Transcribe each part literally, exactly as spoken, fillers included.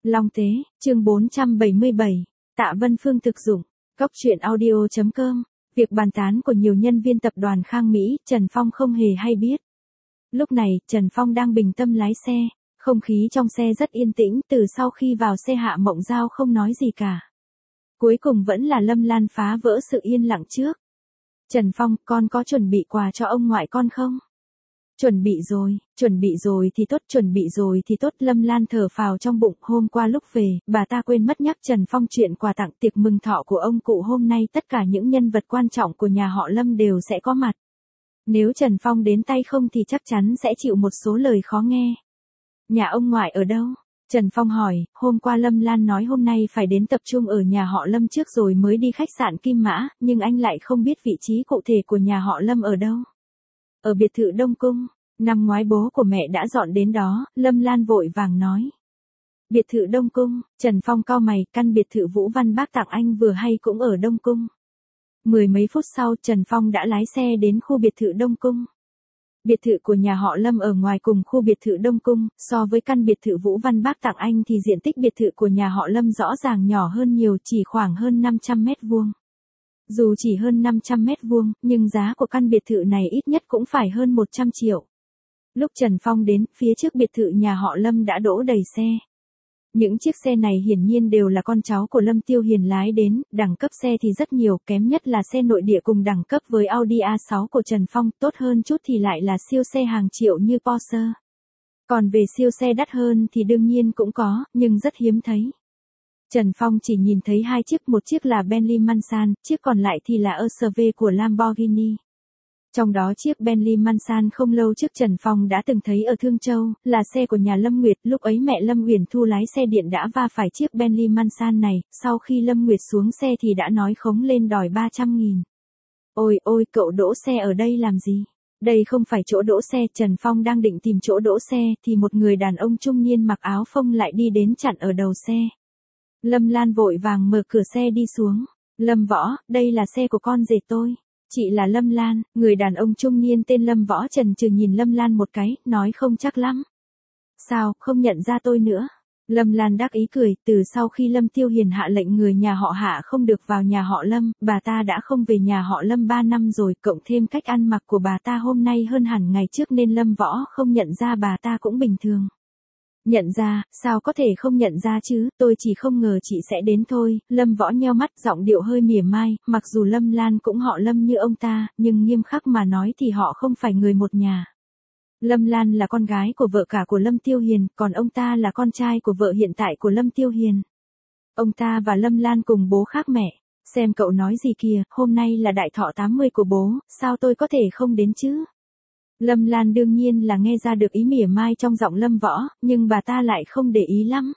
Long Tế, chương bốn trăm bảy mươi bảy, Tạ Vân Phương thực dụng, Cốc truyện audio chấm com, việc bàn tán của nhiều nhân viên tập đoàn Khang Mỹ, Trần Phong không hề hay biết. Lúc này, Trần Phong đang bình tâm lái xe, không khí trong xe rất yên tĩnh, từ sau khi vào xe Hạ Mộng Giao không nói gì cả. Cuối cùng vẫn là Lâm Lan phá vỡ sự yên lặng trước. Trần Phong, con có chuẩn bị quà cho ông ngoại con không? Chuẩn bị rồi, chuẩn bị rồi thì tốt, chuẩn bị rồi thì tốt. Lâm Lan thở phào trong bụng, hôm qua lúc về, bà ta quên mất nhắc Trần Phong chuyện quà tặng tiệc mừng thọ của ông cụ hôm nay tất cả những nhân vật quan trọng của nhà họ Lâm đều sẽ có mặt. Nếu Trần Phong đến tay không thì chắc chắn sẽ chịu một số lời khó nghe. Nhà ông ngoại ở đâu? Trần Phong hỏi, hôm qua Lâm Lan nói hôm nay phải đến tập trung ở nhà họ Lâm trước rồi mới đi khách sạn Kim Mã, nhưng anh lại không biết vị trí cụ thể của nhà họ Lâm ở đâu. Ở biệt thự Đông Cung, năm ngoái bố của mẹ đã dọn đến đó, Lâm Lan vội vàng nói. Biệt thự Đông Cung, Trần Phong cau mày, căn biệt thự Vũ Văn bác tặng anh vừa hay cũng ở Đông Cung. Mười mấy phút sau Trần Phong đã lái xe đến khu biệt thự Đông Cung. Biệt thự của nhà họ Lâm ở ngoài cùng khu biệt thự Đông Cung, so với căn biệt thự Vũ Văn bác tặng anh thì diện tích biệt thự của nhà họ Lâm rõ ràng nhỏ hơn nhiều, chỉ khoảng hơn năm trăm mét vuông. Dù chỉ hơn năm trăm mét vuông, nhưng giá của căn biệt thự này ít nhất cũng phải hơn một trăm triệu. Lúc Trần Phong đến, phía trước biệt thự nhà họ Lâm đã đỗ đầy xe. Những chiếc xe này hiển nhiên đều là con cháu của Lâm Tiêu Hiền lái đến, đẳng cấp xe thì rất nhiều, kém nhất là xe nội địa cùng đẳng cấp với Audi a sáu của Trần Phong, tốt hơn chút thì lại là siêu xe hàng triệu như Porsche. Còn về siêu xe đắt hơn thì đương nhiên cũng có, nhưng rất hiếm thấy. Trần Phong chỉ nhìn thấy hai chiếc, một chiếc là Bentley Mansan, chiếc còn lại thì là Ursuv của Lamborghini. Trong đó chiếc Bentley Mansan không lâu trước Trần Phong đã từng thấy ở Thương Châu, là xe của nhà Lâm Nguyệt, lúc ấy mẹ Lâm Uyển Thu lái xe điện đã va phải chiếc Bentley Mansan này, sau khi Lâm Nguyệt xuống xe thì đã nói khống lên đòi ba trăm nghìn. Ôi ôi, cậu đỗ xe ở đây làm gì? Đây không phải chỗ đỗ xe. Trần Phong đang định tìm chỗ đỗ xe, thì một người đàn ông trung niên mặc áo phông lại đi đến chặn ở đầu xe. Lâm Lan vội vàng mở cửa xe đi xuống. Lâm Võ, đây là xe của con rể tôi. Chị là Lâm Lan. Người đàn ông trung niên tên Lâm Võ chần chừ nhìn Lâm Lan một cái, nói không chắc lắm. Sao, không nhận ra tôi nữa? Lâm Lan đắc ý cười, từ sau khi Lâm Tiêu Hiền hạ lệnh người nhà họ Hạ không được vào nhà họ Lâm, bà ta đã không về nhà họ Lâm ba năm rồi, cộng thêm cách ăn mặc của bà ta hôm nay hơn hẳn ngày trước nên Lâm Võ không nhận ra bà ta cũng bình thường. Nhận ra, sao có thể không nhận ra chứ, tôi chỉ không ngờ chị sẽ đến thôi. Lâm Võ nheo mắt, giọng điệu hơi mỉa mai, mặc dù Lâm Lan cũng họ Lâm như ông ta, nhưng nghiêm khắc mà nói thì họ không phải người một nhà. Lâm Lan là con gái của vợ cả của Lâm Tiêu Hiền, còn ông ta là con trai của vợ hiện tại của Lâm Tiêu Hiền. Ông ta và Lâm Lan cùng bố khác mẹ. Xem cậu nói gì kìa, hôm nay là đại thọ tám mươi của bố, sao tôi có thể không đến chứ? Lâm Lan đương nhiên là nghe ra được ý mỉa mai trong giọng Lâm Võ, nhưng bà ta lại không để ý lắm.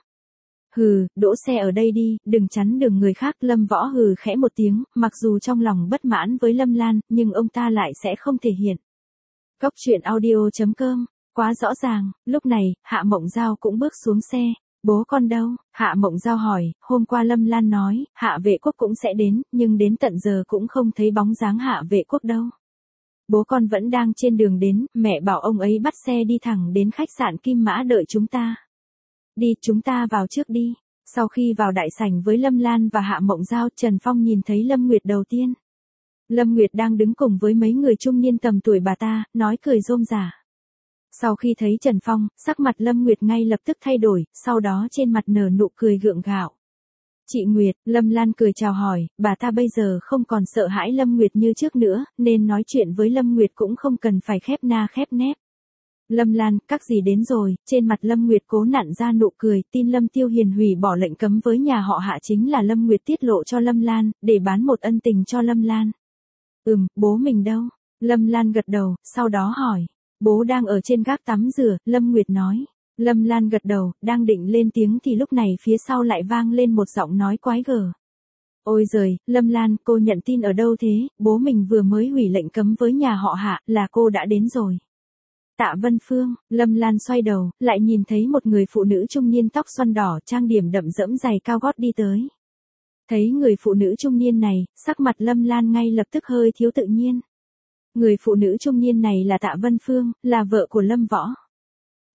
Hừ, đỗ xe ở đây đi, đừng chắn đường người khác. Lâm Võ hừ khẽ một tiếng, mặc dù trong lòng bất mãn với Lâm Lan, nhưng ông ta lại sẽ không thể hiện. Cốc truyện audio chấm com, quá rõ ràng. Lúc này, Hạ Mộng Giao cũng bước xuống xe. Bố con đâu? Hạ Mộng Giao hỏi, hôm qua Lâm Lan nói, Hạ Vệ Quốc cũng sẽ đến, nhưng đến tận giờ cũng không thấy bóng dáng Hạ Vệ Quốc đâu. Bố con vẫn đang trên đường đến, mẹ bảo ông ấy bắt xe đi thẳng đến khách sạn Kim Mã đợi chúng ta. Đi, chúng ta vào trước đi. Sau khi vào đại sảnh với Lâm Lan và Hạ Mộng Giao, Trần Phong nhìn thấy Lâm Nguyệt đầu tiên. Lâm Nguyệt đang đứng cùng với mấy người trung niên tầm tuổi bà ta, nói cười rôm rả. Sau khi thấy Trần Phong, sắc mặt Lâm Nguyệt ngay lập tức thay đổi, sau đó trên mặt nở nụ cười gượng gạo. Chị Nguyệt, Lâm Lan cười chào hỏi, bà ta bây giờ không còn sợ hãi Lâm Nguyệt như trước nữa, nên nói chuyện với Lâm Nguyệt cũng không cần phải khép na khép nép. Lâm Lan, các gì đến rồi? Trên mặt Lâm Nguyệt cố nặn ra nụ cười, tin Lâm Tiêu Hiền hủy bỏ lệnh cấm với nhà họ Hạ chính là Lâm Nguyệt tiết lộ cho Lâm Lan, để bán một ân tình cho Lâm Lan. Ừm, bố mình đâu? Lâm Lan gật đầu, sau đó hỏi. Bố đang ở trên gác tắm rửa, Lâm Nguyệt nói. Lâm Lan gật đầu, đang định lên tiếng thì lúc này phía sau lại vang lên một giọng nói quái gở. Ôi giời, Lâm Lan, cô nhận tin ở đâu thế? Bố mình vừa mới hủy lệnh cấm với nhà họ Hạ, là cô đã đến rồi. Tạ Vân Phương. Lâm Lan xoay đầu, lại nhìn thấy một người phụ nữ trung niên tóc xoăn đỏ, trang điểm đậm dẫm, giày cao gót đi tới. Thấy người phụ nữ trung niên này, sắc mặt Lâm Lan ngay lập tức hơi thiếu tự nhiên. Người phụ nữ trung niên này là Tạ Vân Phương, là vợ của Lâm Võ.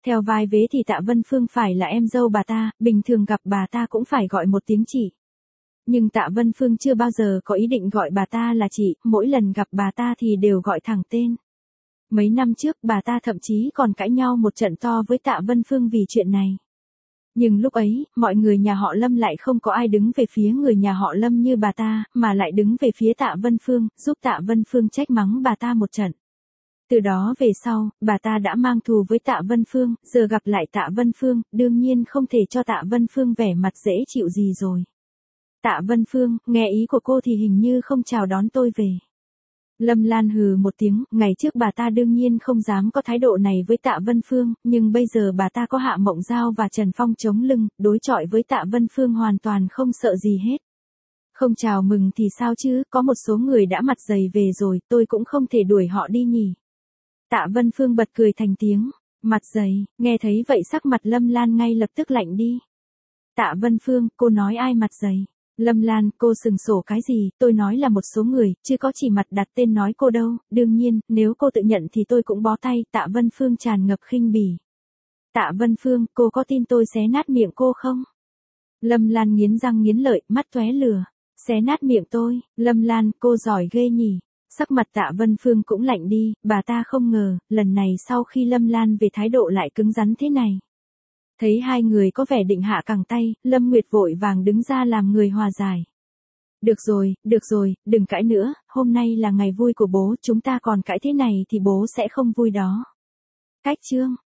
Theo vai vế thì Tạ Vân Phương phải là em dâu bà ta, bình thường gặp bà ta cũng phải gọi một tiếng chị. Nhưng Tạ Vân Phương chưa bao giờ có ý định gọi bà ta là chị, mỗi lần gặp bà ta thì đều gọi thẳng tên. Mấy năm trước bà ta thậm chí còn cãi nhau một trận to với Tạ Vân Phương vì chuyện này. Nhưng lúc ấy, mọi người nhà họ Lâm lại không có ai đứng về phía người nhà họ Lâm như bà ta, mà lại đứng về phía Tạ Vân Phương, giúp Tạ Vân Phương trách mắng bà ta một trận. Từ đó về sau, bà ta đã mang thù với Tạ Vân Phương, giờ gặp lại Tạ Vân Phương, đương nhiên không thể cho Tạ Vân Phương vẻ mặt dễ chịu gì rồi. Tạ Vân Phương, nghe ý của cô thì hình như không chào đón tôi về. Lâm Lan hừ một tiếng, ngày trước bà ta đương nhiên không dám có thái độ này với Tạ Vân Phương, nhưng bây giờ bà ta có Hạ Mộng Giao và Trần Phong chống lưng, đối chọi với Tạ Vân Phương hoàn toàn không sợ gì hết. Không chào mừng thì sao chứ, có một số người đã mặt dày về rồi, tôi cũng không thể đuổi họ đi nhỉ. Tạ Vân Phương bật cười thành tiếng, mặt dày, nghe thấy vậy sắc mặt Lâm Lan ngay lập tức lạnh đi. Tạ Vân Phương, cô nói ai mặt dày? Lâm Lan, cô sừng sổ cái gì, tôi nói là một số người, chứ có chỉ mặt đặt tên nói cô đâu, đương nhiên, nếu cô tự nhận thì tôi cũng bó tay, Tạ Vân Phương tràn ngập khinh bỉ. Tạ Vân Phương, cô có tin tôi xé nát miệng cô không? Lâm Lan nghiến răng nghiến lợi, mắt tóe lửa, xé nát miệng tôi, Lâm Lan, cô giỏi ghê nhỉ. Sắc mặt Tạ Vân Phương cũng lạnh đi, bà ta không ngờ, lần này sau khi Lâm Lan về thái độ lại cứng rắn thế này. Thấy hai người có vẻ định hạ cẳng tay, Lâm Nguyệt vội vàng đứng ra làm người hòa giải. Được rồi, được rồi, đừng cãi nữa, hôm nay là ngày vui của bố, chúng ta còn cãi thế này thì bố sẽ không vui đó. Cách chương